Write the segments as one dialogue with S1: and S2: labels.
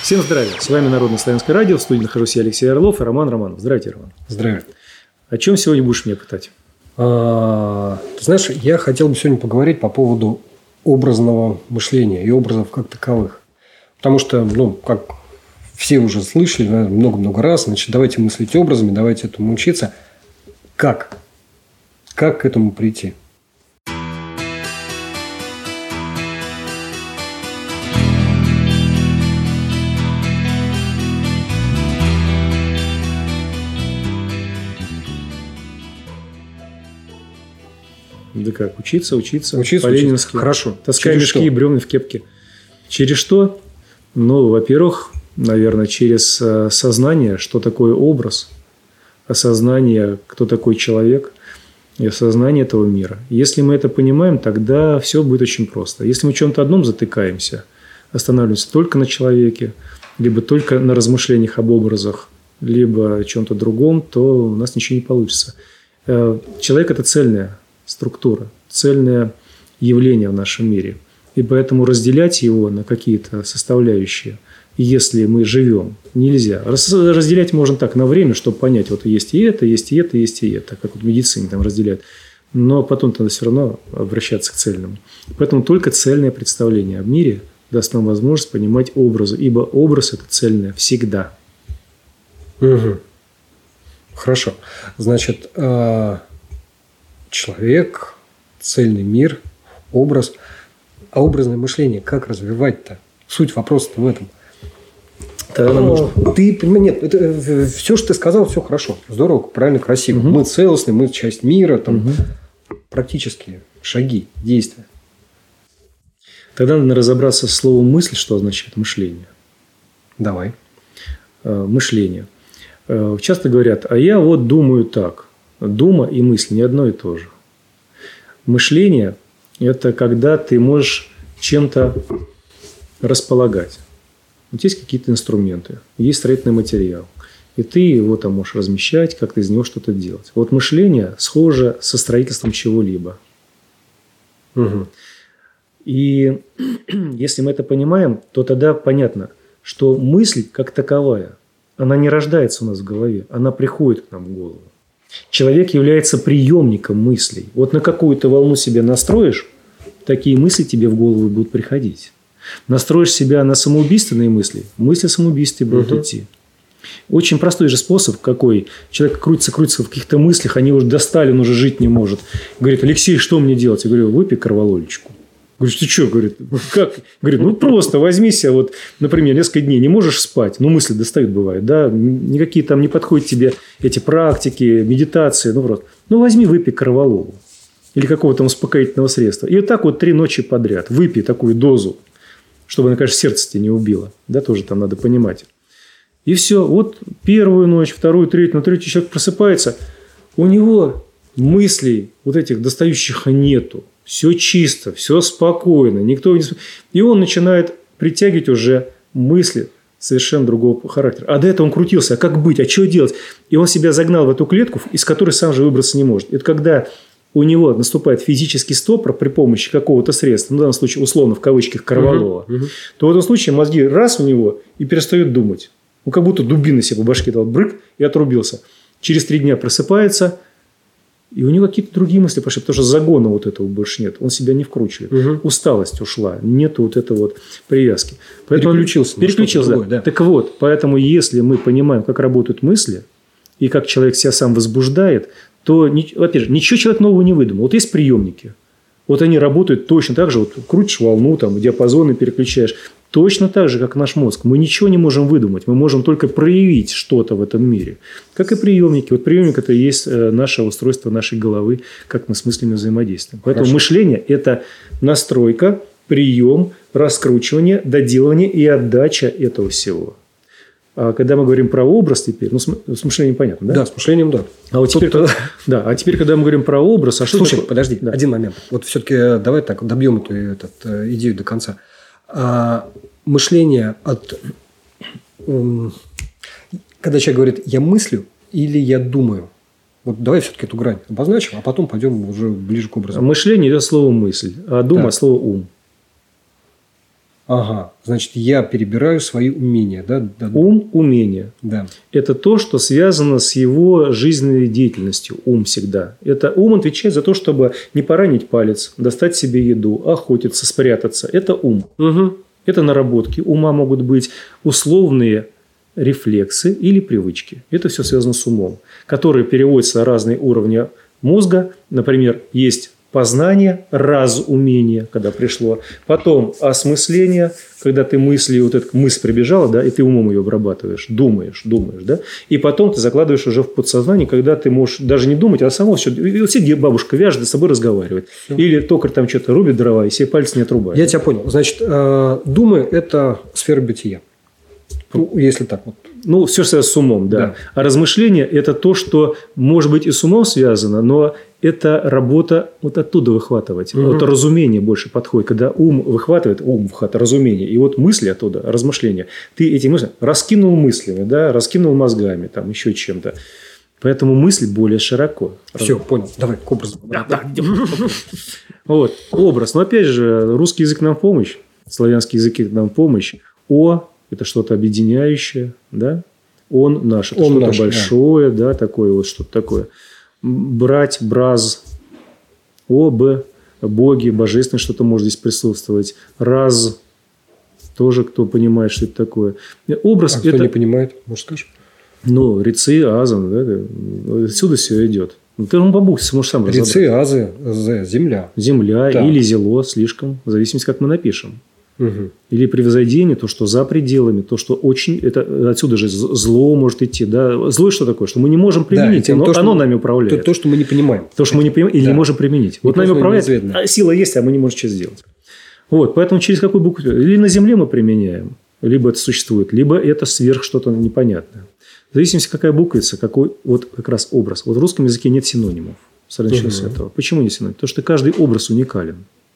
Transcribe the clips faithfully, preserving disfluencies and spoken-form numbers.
S1: Всем здравия! С вами Народно-славянское радио. В студии нахожусь я, Алексей Орлов, и Роман Романов. Здравствуйте, Роман.
S2: Здравия.
S1: О чем сегодня будешь меня пытать?
S2: А, ты знаешь, я хотел бы сегодня поговорить по поводу образного мышления и образов как таковых. Потому что, ну, как все уже слышали много-много раз, значит, давайте мыслить образами, давайте этому учиться. Как? Как к этому прийти?
S1: Да как? Учиться, учиться.
S2: Учиться,
S1: по-ленински.
S2: учиться. Хорошо.
S1: Таскай
S2: Через
S1: мешки
S2: что?
S1: и бревна в кепке. Через что? Ну, во-первых, наверное, через э, сознание, что такое образ, осознание, кто такой человек, и осознание этого мира. Если мы это понимаем, тогда все будет очень просто. Если мы в чем-то одном затыкаемся, останавливаемся только на человеке, либо только на размышлениях об образах, либо о чем-то другом, то у нас ничего не получится. Э, человек – это цельная структура, цельное явление в нашем мире. И поэтому разделять его на какие-то составляющие, если мы живем, нельзя. Разделять можно так, на время, чтобы понять, вот есть и это, есть и это, есть и это, как вот в медицине там разделяют. Но потом надо все равно обращаться к цельному. Поэтому только цельное представление об мире даст нам возможность понимать образы, ибо образ – это цельное всегда.
S2: Угу. Хорошо. Значит, человек, цельный мир, образ. А образное мышление как развивать-то? Суть вопроса-то в этом.
S1: Тогда нам нужно...
S2: Ты, нет, это, все, что ты сказал, все хорошо. Здорово, правильно, красиво. Угу. Мы целостны, мы часть мира. Там, угу. Практические шаги, действия.
S1: Тогда надо разобраться с словом «мысль», что означает мышление.
S2: Давай.
S1: Мышление. Часто говорят, а я вот думаю так. Дума и мысль не одно и то же. Мышление – это когда ты можешь чем-то располагать. Вот есть какие-то инструменты, есть строительный материал. И ты его там можешь размещать, как-то из него что-то делать. Вот мышление схоже со строительством чего-либо.
S2: Угу.
S1: И если мы это понимаем, то тогда понятно, что мысль как таковая, она не рождается у нас в голове, она приходит к нам в голову. Человек является приемником мыслей. Вот на какую-то волну себя настроишь, такие мысли тебе в голову будут приходить. Настроишь себя на самоубийственные мысли, мысли самоубийства будут угу. идти. Очень простой же способ, какой. Человек крутится-крутится в каких-то мыслях, они уже достали, он уже жить не может. Говорит, Алексей, что мне делать? Я говорю, выпей корвалолечку. Говорю, ты что? Говорит, как? Говорит, ну просто возьми себя, вот, например, несколько дней не можешь спать, ну мысли достают, бывает, да, никакие там не подходят тебе эти практики, медитации, ну просто, ну возьми, выпей корвалолу или какого-то успокоительного средства. И вот так вот три ночи подряд выпей такую дозу, чтобы она, конечно, сердце тебе не убило, да, тоже там надо понимать. И все, вот первую ночь, вторую, третью, на третью человек просыпается, у него мыслей вот этих достающих нету. Все чисто, все спокойно, никто не... И он начинает притягивать уже мысли совершенно другого характера. А до этого он крутился, а как быть, а что делать? И он себя загнал в эту клетку, из которой сам же выбраться не может. Это когда у него наступает физический стопор при помощи какого-то средства, ну, в данном случае, условно, в кавычках, корвалола, угу, угу. то в этом случае мозги раз у него и перестают думать. Ну, как будто дубина себе по башке дал, брык, и отрубился. Через три дня просыпается... И у него какие-то другие мысли пошли, потому что загона вот этого больше нет. Он себя не вкручивает. Угу. Усталость ушла. Нету вот этой вот привязки. Поэтому переключился. Переключился, другое, да. да. Так вот, поэтому если мы понимаем, как работают мысли, и как человек себя сам возбуждает, то, опять же, ничего человек нового не выдумал. Вот есть приемники. Вот они работают точно так же. Вот крутишь волну, там, диапазоны переключаешь. Точно так же, как наш мозг. Мы ничего не можем выдумать. Мы можем только проявить что-то в этом мире. Как и приемники. Вот приемник – это и есть наше устройство нашей головы, как мы с мыслями взаимодействуем. Поэтому Хорошо. Мышление – это настройка, прием, раскручивание, доделывание и отдача этого всего. А когда мы говорим про образ теперь, ну, с мышлением понятно, да?
S2: Да, с мышлением, да.
S1: А вот теперь, когда, да, а теперь, когда мы говорим про образ, а что
S2: Слушай,
S1: такое?
S2: подожди,
S1: да.
S2: один момент. Вот все-таки давай так добьем эту, эту, эту идею до конца. А, мышление от... Когда человек говорит, я мыслю или я думаю. Вот давай все-таки эту грань обозначим, а потом пойдем уже ближе к образу.
S1: Мышление – это слово «мысль», а дума – слово «ум».
S2: Ага, значит, я перебираю свои умения, да?
S1: Ум – умение.
S2: Да.
S1: Это то, что связано с его жизненной деятельностью. Ум всегда. Это ум отвечает за то, чтобы не поранить палец, достать себе еду, охотиться, спрятаться. Это ум. Угу. Это наработки. Ума могут быть условные рефлексы или привычки. Это все связано с умом, которые переводятся на разные уровни мозга. Например, есть познание, разумение, когда пришло. Потом осмысление, когда ты мысли, вот эта мысль прибежала, да, и ты умом ее обрабатываешь, думаешь, думаешь, да. И потом ты закладываешь уже в подсознание, когда ты можешь даже не думать, а само все. И вот сидит бабушка вяжет, с собой разговаривает. Все. Или токарь там что-то рубит дрова, и себе пальцы не отрубает.
S2: Я тебя понял. Значит, думы – это сфера бытия. Ну, если так вот.
S1: Ну, все связано с умом, да. да. А размышление – это то, что может быть и с умом связано, но это работа вот оттуда выхватывать. Угу. Вот разумение больше подходит. Когда ум выхватывает, ум выхватывает разумение, и вот мысли оттуда, размышления. Ты эти мысли раскинул мыслями, да, раскинул мозгами, там еще чем-то. Поэтому мысль более широко.
S2: Все, понял. Давай к образу.
S1: Да, да. Вот, образ. Но опять же, русский язык нам в помощь, славянский язык нам в помощь. О – это что-то объединяющее, да? Он наш, это Он что-то наш, большое, да. да, такое вот что-то такое. Брать, браз, об, боги, божественное что-то может здесь присутствовать. Раз, тоже кто понимает, что это такое. Образ
S2: а кто
S1: это...
S2: не понимает, может, скажешь?
S1: Ну, рицы, азан, да, отсюда все идет. Ты ну, бабух, можешь сам разобрать.
S2: Рицы, азы, з, земля.
S1: Земля
S2: да. Или
S1: зело, слишком, в зависимости, как мы напишем.
S2: Угу.
S1: Или превзойдение, то, что за пределами, то, что очень... Это, отсюда же зло может идти. Да? Зло что такое? Что мы не можем применить, да, оно, то, оно
S2: мы,
S1: нами управляет.
S2: То, то, что мы не понимаем.
S1: То, что мы не понимаем или да. не можем применить. Не вот нами управляет, а сила есть, а мы не можем что сделать. Вот, поэтому через какую букву... Или на земле мы применяем, либо это существует, либо это сверх что-то непонятное. В зависимости, какая буквица, какой вот как раз образ. Вот в русском языке нет синонимов. Сразу угу. с этого. Почему не синоним? Потому что каждый образ уникален.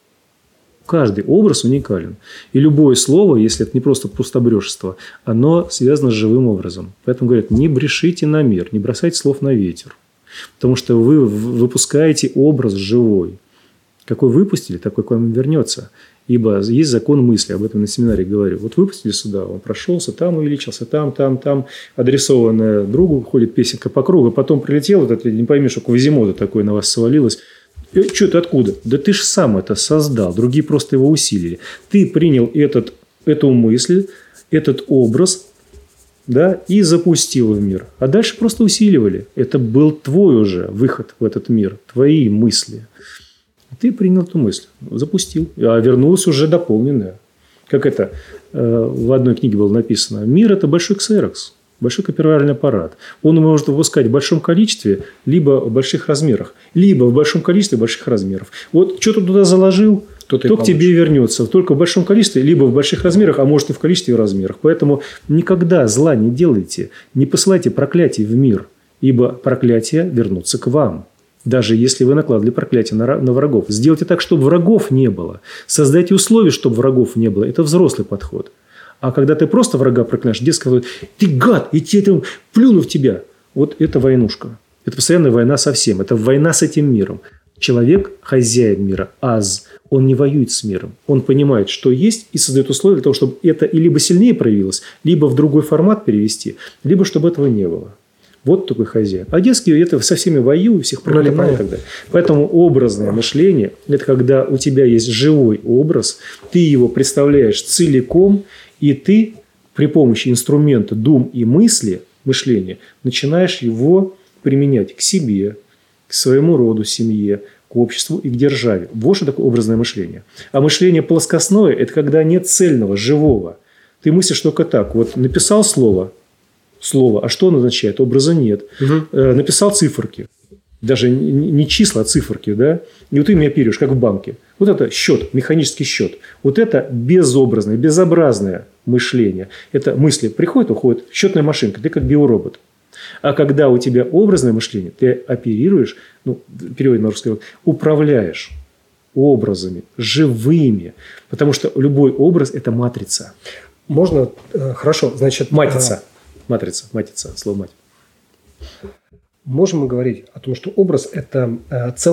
S1: Каждый образ уникален. И любое слово, если это не просто пустобрежество, оно связано с живым образом. Поэтому говорят, не брешите на мир, не бросайте слов на ветер. Потому что вы выпускаете образ живой. Какой выпустили, такой к вам вернется. Ибо есть закон мысли, об этом на семинаре говорю. Вот выпустили сюда, он прошелся, там увеличился, там, там, там. Адресованная другу ходит песенка по кругу, потом прилетел, вот это, не пойми, что Квазимода такое на вас свалилось. Что ты откуда? Да ты же сам это создал, другие просто его усилили. Ты принял этот, эту мысль, этот образ, да, и запустил в мир. А дальше просто усиливали. Это был твой уже выход в этот мир, твои мысли. Ты принял эту мысль, запустил, а вернулась уже дополненная. Как это в одной книге было написано. Мир – это большой ксерокс. Большой копировальный аппарат. Он может выпускать в большом количестве, либо в больших размерах, либо в большом количестве больших размеров. Вот что ты туда заложил, то, то к тебе вернется. Только в большом количестве, либо в больших размерах, а может и в количестве и размерах. Поэтому никогда зла не делайте, не посылайте проклятий в мир, ибо проклятия вернутся к вам. Даже если вы накладывали проклятие на, на врагов. Сделайте так, чтобы врагов не было. Создайте условия, чтобы врагов не было. Это взрослый подход. А когда ты просто врага проклинаешь, детский говорит, ты гад, и тебе там плюну в тебя. Вот это войнушка. Это постоянная война со всем. Это война с этим миром. Человек, хозяин мира, аз, он не воюет с миром. Он понимает, что есть, и создает условия для того, чтобы это и либо сильнее проявилось, либо в другой формат перевести, либо чтобы этого не было. Вот такой хозяин. А детский это со всеми воюет, всех проклинает и так далее. Поэтому образное мышление – это когда у тебя есть живой образ, ты его представляешь целиком, и ты при помощи инструмента дум и мысли, мышления, начинаешь его применять к себе, к своему роду, семье, к обществу и к державе. Вот что такое образное мышление. А мышление плоскостное – это когда нет цельного, живого. Ты мыслишь только так. Вот написал слово, слово, а что оно означает? Образа нет. Угу. Написал циферки. Даже не числа, а циферки. Да? И вот ты меня оперируешь, как в банке. Вот это счет, механический счет. Вот это безобразное, безобразное мышление. Это мысли приходят, уходят. Счетная машинка. Ты как биоробот. А когда у тебя образное мышление, ты оперируешь, ну, в переводе на русский язык, управляешь образами, живыми. Потому что любой образ – это матрица.
S2: Можно? Хорошо. Значит,
S1: матрица. Матрица. Матрица. Слово мать.
S2: Можем мы говорить о том, что образ – это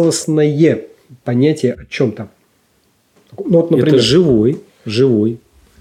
S2: целостное понятие о чем-то?
S1: Ну, вот, например, это живой, живой.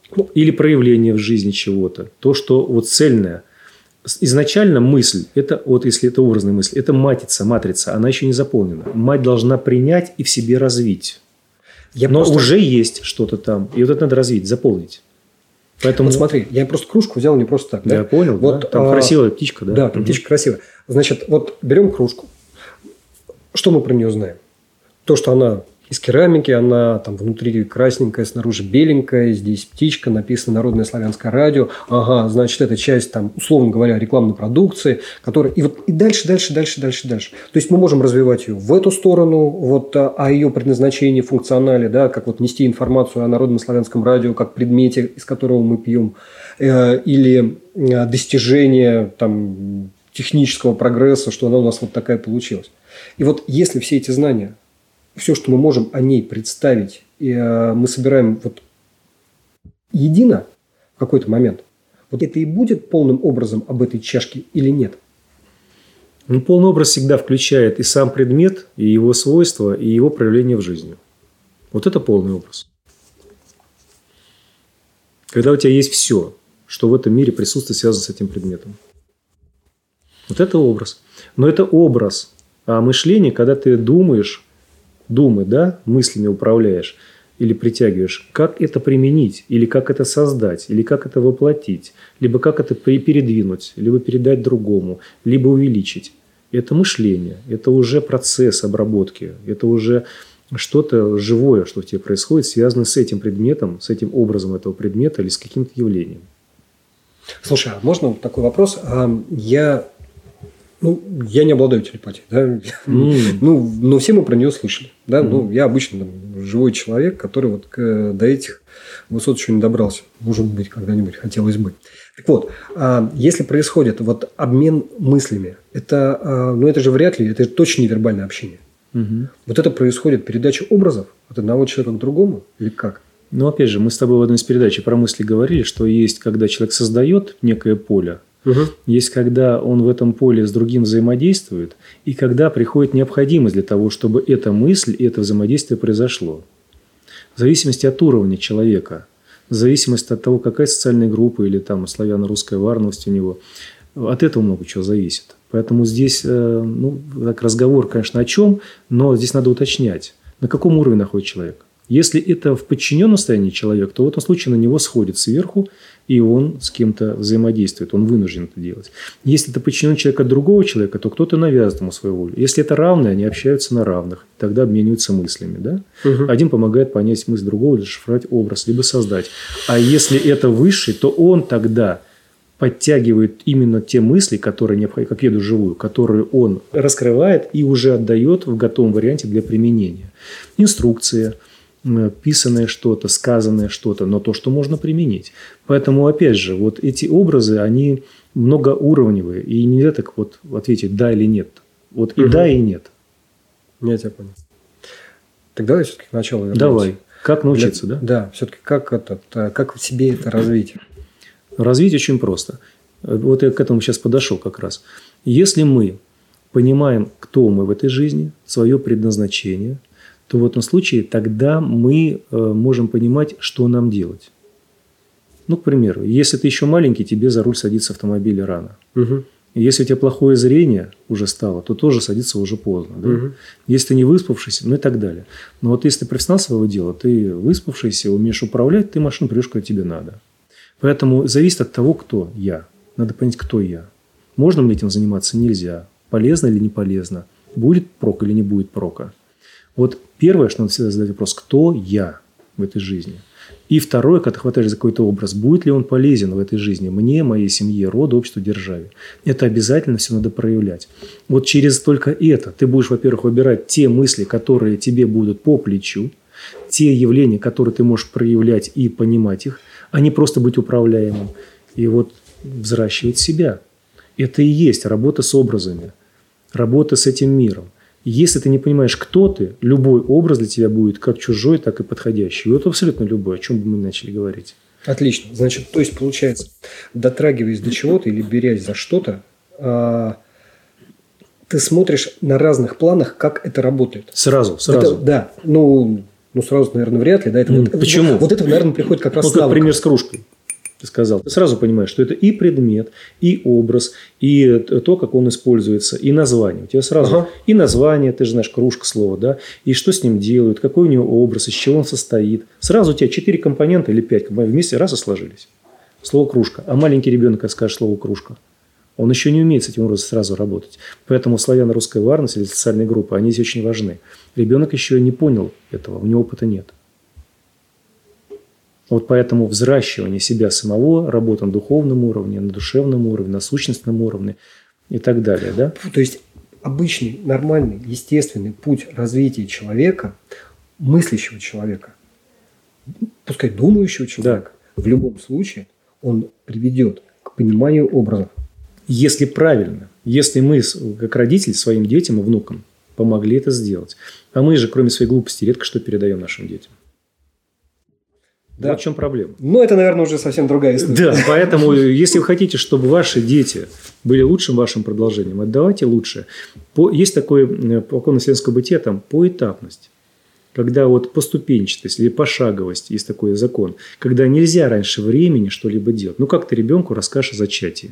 S1: Ну, или проявление в жизни чего-то. То, что вот цельное. Изначально мысль, это вот если это образная мысль, это матрица, матрица, она еще не заполнена. Мать должна принять и в себе развить. Я Но просто... уже есть что-то там, и вот это надо развить, заполнить. Поэтому...
S2: Вот смотри, я просто кружку взял не просто так.
S1: Да,
S2: да?
S1: Я понял,
S2: вот,
S1: да? Там
S2: а...
S1: красивая птичка, да?
S2: Да, там угу. птичка красивая. Значит, вот берем кружку. Что мы про нее знаем? То, что она из керамики, она там внутри красненькая, снаружи беленькая, здесь птичка, написано «Народное славянское радио». Ага, значит, это часть, там, условно говоря, рекламной продукции, которая... И, вот, и дальше, дальше, дальше, дальше, дальше. То есть, мы можем развивать ее в эту сторону, вот, о ее предназначении, функционале, да, как вот нести информацию о Народном славянском радио, как предмете, из которого мы пьем, э, или достижение там, технического прогресса, что она у нас вот такая получилась. И вот если все эти знания... Все, что мы можем о ней представить, и э, мы собираем вот едино в какой-то момент, вот это и будет полным образом об этой чашке или нет?
S1: Ну, полный образ всегда включает и сам предмет, и его свойства, и его проявление в жизни. Вот это полный образ. Когда у тебя есть все, что в этом мире присутствует, связано с этим предметом. Вот это образ. Но это образ. А мышление, когда ты думаешь... Думы, да, мыслями управляешь или притягиваешь, как это применить, или как это создать, или как это воплотить, либо как это передвинуть, либо передать другому, либо увеличить. Это мышление, это уже процесс обработки, это уже что-то живое, что в тебе происходит, связано с этим предметом, с этим образом этого предмета или с каким-то явлением.
S2: Слушай, а можно вот такой вопрос? Я... Ну, я не обладаю телепатией, да, mm. ну, но все мы про нее слышали, да, mm. ну, я обычно там, живой человек, который вот к, до этих высот еще не добрался, может быть, когда-нибудь хотелось бы. Так вот, а, если происходит вот обмен мыслями, это, а, ну, это же вряд ли, это же точно не вербальное общение. Mm-hmm. Вот это происходит передача образов от одного человека к другому или как?
S1: Ну, опять же, мы с тобой в одной из передач про мысли говорили, что есть, когда человек создает некое поле, Угу. Есть, когда он в этом поле с другим взаимодействует, и когда приходит необходимость для того, чтобы эта мысль и это взаимодействие произошло. В зависимости от уровня человека, в зависимости от того, какая социальная группа или там славяно-русская варность у него, от этого много чего зависит. Поэтому здесь ну, так, разговор, конечно, о чем, но здесь надо уточнять, на каком уровне находится человек. Если это в подчиненном состоянии человек, то в этом случае на него сходит сверху, и он с кем-то взаимодействует, он вынужден это делать. Если это подчиненный человек от другого человека, то кто-то навязывает ему свою волю. Если это равные, они общаются на равных, тогда обмениваются мыслями. Да? Угу. Один помогает понять мысль другого, расшифровать образ, либо создать. А если это высший, то он тогда подтягивает именно те мысли, которые необходимы, как еду живую, которые он раскрывает и уже отдает в готовом варианте для применения. Инструкция, писанное что-то, сказанное что-то, но то, что можно применить. Поэтому, опять же, вот эти образы, они многоуровневые, и нельзя так вот ответить да или нет. Вот и угу. да, и нет.
S2: Я тебя понял. Так давай все-таки к началу вернемся.
S1: Давай. Как научиться,
S2: Для...
S1: да?
S2: Да, все-таки как, это, как в себе это развить?
S1: Развить очень просто. Вот я к этому сейчас подошел как раз. Если мы понимаем, кто мы в этой жизни, свое предназначение, то в этом случае тогда мы э, можем понимать, что нам делать. Ну, к примеру, если ты еще маленький, тебе за руль садиться автомобиля рано. Угу. Если у тебя плохое зрение уже стало, то тоже садиться уже поздно. Да? Угу. Если ты не выспавшийся, ну и так далее. Но вот если ты профессионал своего дела, ты выспавшийся, умеешь управлять, ты машину придешь, куда тебе надо. Поэтому зависит от того, кто я. Надо понять, кто я. Можно мне этим заниматься? Нельзя. Полезно или не полезно? Будет прок или не будет прока? Вот первое, что надо всегда задать вопрос, кто я в этой жизни? И второе, когда ты хватаешь за какой-то образ, будет ли он полезен в этой жизни мне, моей семье, роду, обществу, державе. Это обязательно все надо проявлять. Вот через только это ты будешь, во-первых, выбирать те мысли, которые тебе будут по плечу, те явления, которые ты можешь проявлять и понимать их, а не просто быть управляемым. И вот взращивать себя. Это и есть работа с образами, работа с этим миром. Если ты не понимаешь, кто ты, любой образ для тебя будет как чужой, так и подходящий. И вот абсолютно любой, о чем бы мы начали говорить.
S2: Отлично. Значит, то есть, получается, дотрагиваясь до чего-то или берясь за что-то, ты смотришь на разных планах, как это работает.
S1: Сразу, сразу.
S2: Это, да. Ну, Ну, сразу, наверное, вряд ли. Да? Это
S1: Mm,
S2: вот,
S1: почему?
S2: Вот, вот это, наверное, приходит как раз
S1: ну,
S2: с
S1: как
S2: навыком.
S1: пример с кружкой. Ты сказал. Ты сразу понимаешь, что это и предмет, и образ, и то, как он используется, и название. У тебя сразу ага. и название, ты же знаешь, кружка слово, да, и что с ним делают, какой у него образ, из чего он состоит. Сразу у тебя четыре компонента или пять компонентов вместе раз и сложились. Слово кружка. А маленький ребенок, когда скажет слово кружка, он еще не умеет с этим образом сразу работать. Поэтому славяно-русская варность или социальные группы, они здесь очень важны. Ребенок еще не понял этого, у него опыта нет. Вот поэтому взращивание себя самого, работа на духовном уровне, на душевном уровне, на сущностном уровне и так далее. Да?
S2: То есть обычный, нормальный, естественный путь развития человека, мыслящего человека, пускай думающего человека, да. в любом случае он приведет к пониманию образов.
S1: Если правильно, если мы, как родители, своим детям и внукам помогли это сделать. А мы же, кроме своей глупости, редко что передаем нашим детям. Да. Вот в чем проблема.
S2: Ну, это, наверное, уже совсем другая история.
S1: Да, поэтому, если вы хотите, чтобы ваши дети были лучшим вашим продолжением, отдавайте лучше. По, есть такое по закону вселенского бытия, там, поэтапность. Когда вот поступенчатость или пошаговость, есть такой закон, когда нельзя раньше времени что-либо делать. Ну, как ты ребенку расскажешь о зачатии?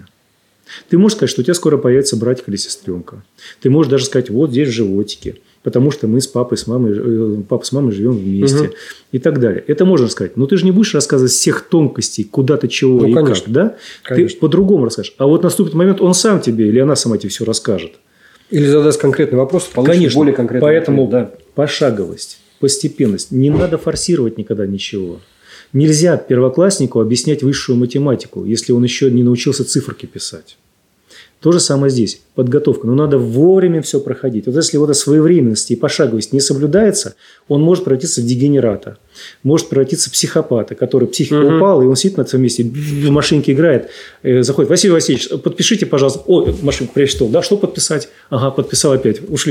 S1: Ты можешь сказать, что у тебя скоро появится братик или сестренка. Ты можешь даже сказать, вот здесь в животике. Потому что мы с папой, с мамой, папа с мамой живем вместе. Угу. И так далее. Это можно сказать. Но ты же не будешь рассказывать всех тонкостей, куда ты чего ну, и конечно. Как. Да? Конечно. Ты по-другому расскажешь. А вот наступит момент, он сам тебе или она сама тебе все расскажет.
S2: Или задаст конкретный вопрос, получишь конечно. Более конкретный
S1: Поэтому
S2: ответ. Да.
S1: Пошаговость, постепенность. Не надо форсировать никогда ничего. Нельзя первокласснику объяснять высшую математику, если он еще не научился циферки писать. То же самое здесь. Подготовка. Но надо вовремя все проходить. Вот если вот эта своевременность и пошаговость не соблюдается, он может превратиться в дегенерата. Может превратиться в психопата, который психика угу. упала, и он сидит на своем месте, в машинке играет, заходит. Василий Васильевич, подпишите, пожалуйста. О, машинку прячет. Да, что подписать? Ага, подписал опять. Ушли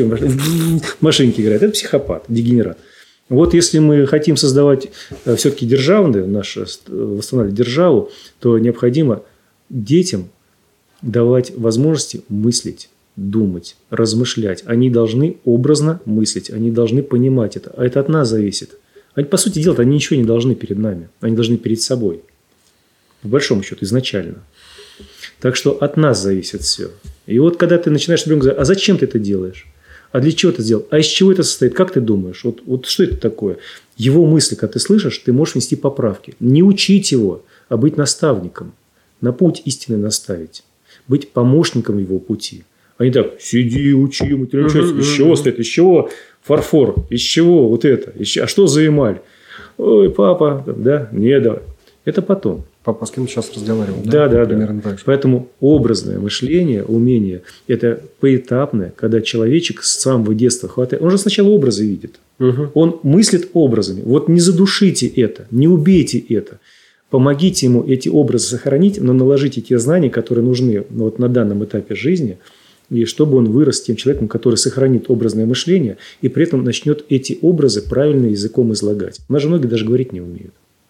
S1: в машинке играет. Это психопат, дегенерат. Вот если мы хотим создавать все-таки державную, нашу, восстанавливать державу, то необходимо детям давать возможности мыслить, думать, размышлять. Они должны образно мыслить, они должны понимать это. А это от нас зависит. Они, по сути дела, они ничего не должны перед нами. Они должны перед собой. По большому счету, изначально. Так что от нас зависит все. И вот когда ты начинаешь ребенку говорить, а зачем ты это делаешь? А для чего ты сделал? А из чего это состоит? Как ты думаешь? Вот, вот что это такое? Его мысли, когда ты слышишь, ты можешь внести поправки. Не учить его, а быть наставником. На путь истины наставить. Быть помощником его пути. А не так, сиди, учи, материализуйся. Из чего стоит? Из чего фарфор? Из чего вот это? А что за эмаль? Ой, папа, да, не, давай. Это потом.
S2: Папа с кем сейчас разговаривал?
S1: Да, да, да. да. Поэтому образное мышление, умение, это поэтапное, когда человечек с самого детства хватает. Он же сначала образы видит. Угу. Он мыслит образами. Вот не задушите это, не убейте это. Помогите ему эти образы сохранить, но наложите те знания, которые нужны вот на данном этапе жизни, и чтобы он вырос тем человеком, который сохранит образное мышление и при этом начнет эти образы правильным языком излагать. У нас же многие даже говорить не умеют.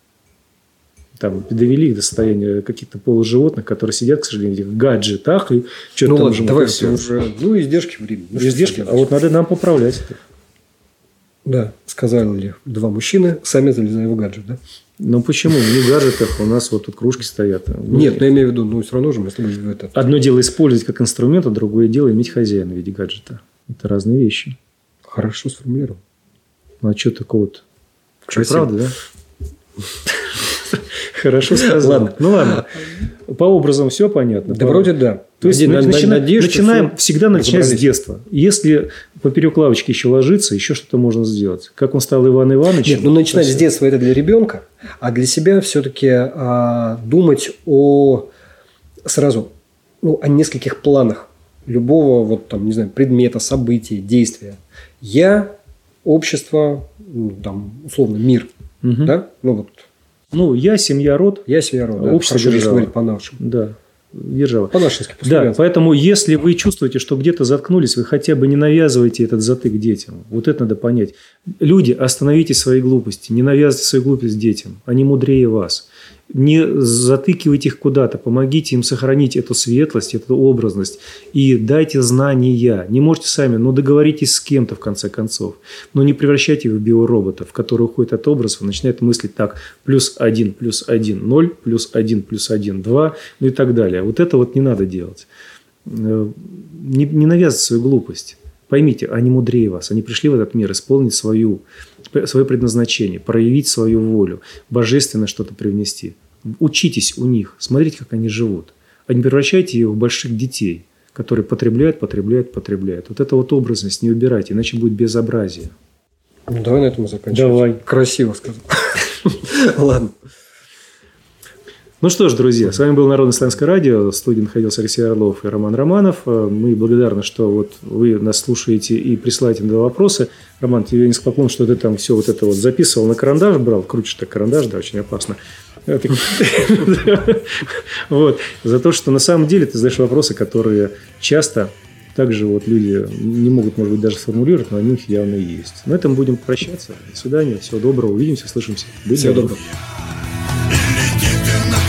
S1: Там довели их до состояния каких-то полуживотных, которые сидят, к сожалению, в этих гаджетах и что-то
S2: ну,
S1: там
S2: ладно, давай все уже. Ну, издержки времени. Ну,
S1: издержки, а вот надо нам поправлять это.
S2: Да, сказали два мужчины, сами залезая в гаджет, да?
S1: Ну, почему? Не в гаджетах, у нас вот тут кружки стоят.
S2: Нет, но я имею в виду, ну, все равно же мы с тобой это...
S1: Одно дело использовать как инструмент, а другое дело иметь хозяина в виде гаджета. Это разные вещи.
S2: Хорошо сформулировал.
S1: Ну, а что такого-то? Правда, да? Хорошо сказал.
S2: Ладно.
S1: Ну, ладно. По образам все понятно?
S2: Да, вроде да.
S1: То есть, мы начинаем всегда начинать с детства. Если поперек лавочки еще ложиться, еще что-то можно сделать. Как он стал Иван Иванович.
S2: Нет, ну начинать с детства это для ребенка, а для себя все-таки а, думать о сразу ну, о нескольких планах любого вот там не знаю предмета, события, действия. Я, общество, ну, там условно мир, угу. да, ну вот.
S1: Ну я, семья, род.
S2: Я, семья, род. Да.
S1: Общество, держава.
S2: Говорить по-нашему.
S1: Да. Держава.
S2: По-нашенски.
S1: Да, поэтому если вы чувствуете, что где-то заткнулись, вы хотя бы не навязывайте этот затык детям. Вот это надо понять. Люди, остановите свои глупости, не навязывайте свою глупость детям. Они мудрее вас. Не затыкивайте их куда-то, помогите им сохранить эту светлость, эту образность и дайте знания. Не можете сами, но договоритесь с кем-то в конце концов. Но не превращайте их в биороботов, которые уходят от образов и начинают мыслить так: плюс один, плюс один, ноль, плюс один, плюс один, два, ну и так далее. Вот это вот не надо делать. Не, не навязывайте свою глупость. Поймите, они мудрее вас. Они пришли в этот мир исполнить свою, свое предназначение, проявить свою волю, божественно что-то привнести. Учитесь у них, смотрите, как они живут. А не превращайте их в больших детей, которые потребляют, потребляют, потребляют. Вот эту вот образность не убирайте, иначе будет безобразие.
S2: Ну, давай на этом заканчивать.
S1: Давай.
S2: Красиво сказал. Ладно.
S1: Ну что ж, друзья, с вами был Народное славянское радио. В студии находился Алексей Орлов и Роман Романов. Мы благодарны, что вот вы нас слушаете и присылаете на вопросы. Роман, тебе низкий поклон, что ты там все вот это вот записывал на карандаш, брал. Крутишь так карандаш, да, очень опасно. Вот. За то, что на самом деле ты задаешь вопросы, которые часто также вот люди не могут, может быть, даже сформулировать, но они у них явно есть. На этом будем прощаться. До свидания. Всего доброго. Увидимся, слышимся.
S2: Всего доброго.